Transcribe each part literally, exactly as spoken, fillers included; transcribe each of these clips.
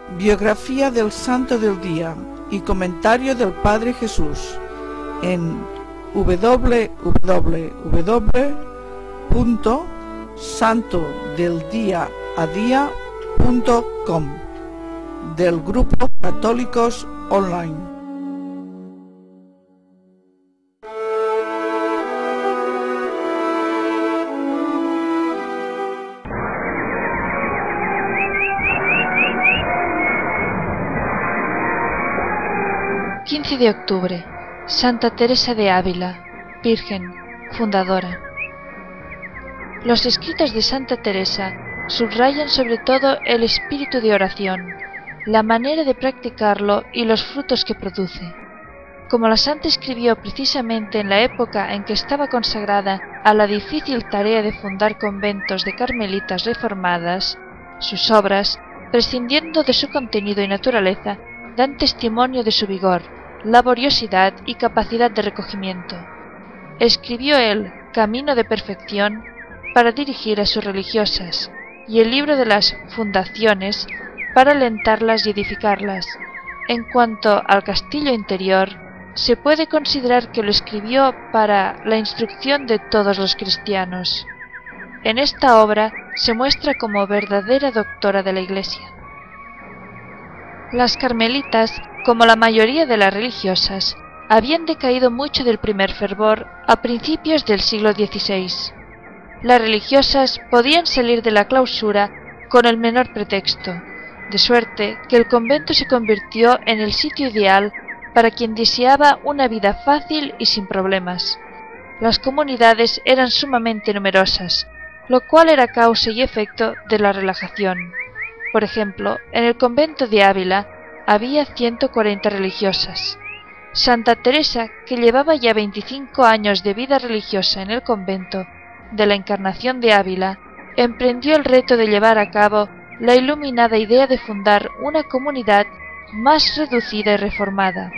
Biografía del Santo del Día y comentario del Padre Jesús en doble u doble u doble u punto santo del día a día punto com del Grupo Católicos Online. quince de octubre. Santa Teresa de Ávila, Virgen, fundadora. Los escritos de Santa Teresa subrayan sobre todo el espíritu de oración, la manera de practicarlo y los frutos que produce. Como la santa escribió precisamente en la época en que estaba consagrada a la difícil tarea de fundar conventos de carmelitas reformadas, sus obras, prescindiendo de su contenido y naturaleza, dan testimonio de su vigor, laboriosidad y capacidad de recogimiento. Escribió él Camino de Perfección para dirigir a sus religiosas y el libro de las Fundaciones para alentarlas y edificarlas. En cuanto al castillo interior, se puede considerar que lo escribió para la instrucción de todos los cristianos. En esta obra se muestra como verdadera doctora de la Iglesia. Las carmelitas, como la mayoría de las religiosas, habían decaído mucho del primer fervor a principios del siglo dieciséis. Las religiosas podían salir de la clausura con el menor pretexto, de suerte que el convento se convirtió en el sitio ideal para quien deseaba una vida fácil y sin problemas. Las comunidades eran sumamente numerosas, lo cual era causa y efecto de la relajación. Por ejemplo, en el convento de Ávila había ciento cuarenta religiosas. Santa Teresa, que llevaba ya veinticinco años de vida religiosa en el convento de la Encarnación de Ávila, emprendió el reto de llevar a cabo la iluminada idea de fundar una comunidad más reducida y reformada.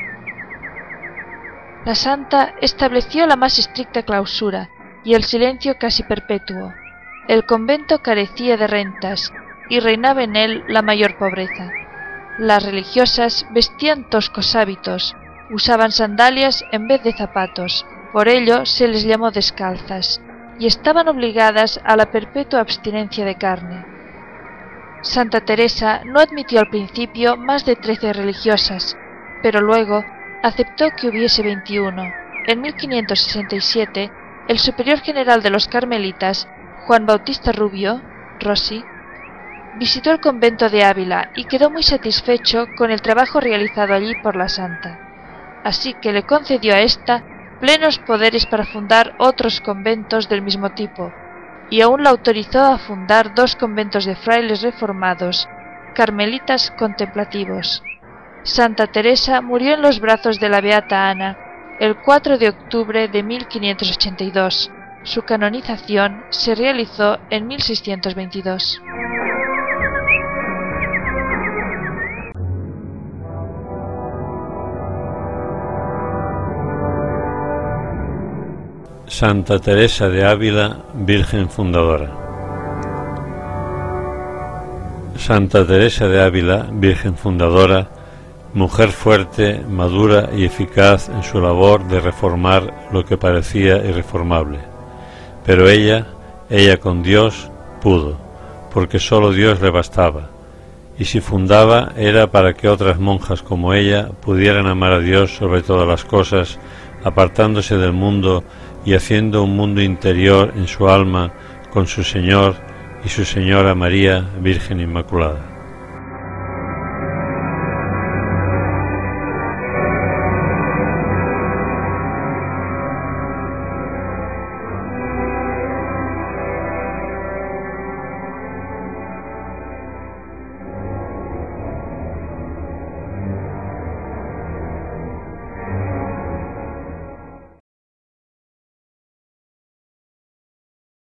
La santa estableció la más estricta clausura y el silencio casi perpetuo. El convento carecía de rentas y reinaba en él la mayor pobreza. Las religiosas vestían toscos hábitos, usaban sandalias en vez de zapatos, por ello se les llamó descalzas, y estaban obligadas a la perpetua abstinencia de carne. Santa Teresa no admitió al principio más de trece religiosas, pero luego aceptó que hubiese veintiuno. En mil quinientos sesenta y siete, el superior general de los carmelitas, Juan Bautista Rubio, Rossi, visitó el convento de Ávila y quedó muy satisfecho con el trabajo realizado allí por la santa. Así que le concedió a ésta plenos poderes para fundar otros conventos del mismo tipo, y aún la autorizó a fundar dos conventos de frailes reformados, carmelitas contemplativos. Santa Teresa murió en los brazos de la beata Ana el cuatro de octubre de mil quinientos ochenta y dos. Su canonización se realizó en mil seiscientos veintidós. Santa Teresa de Ávila, Virgen fundadora. Santa Teresa de Ávila, Virgen fundadora, mujer fuerte, madura y eficaz en su labor de reformar lo que parecía irreformable. Pero ella, ella con Dios, pudo, porque solo Dios le bastaba, y si fundaba era para que otras monjas como ella pudieran amar a Dios sobre todas las cosas, apartándose del mundo y haciendo un mundo interior en su alma con su Señor y su Señora María, Virgen Inmaculada.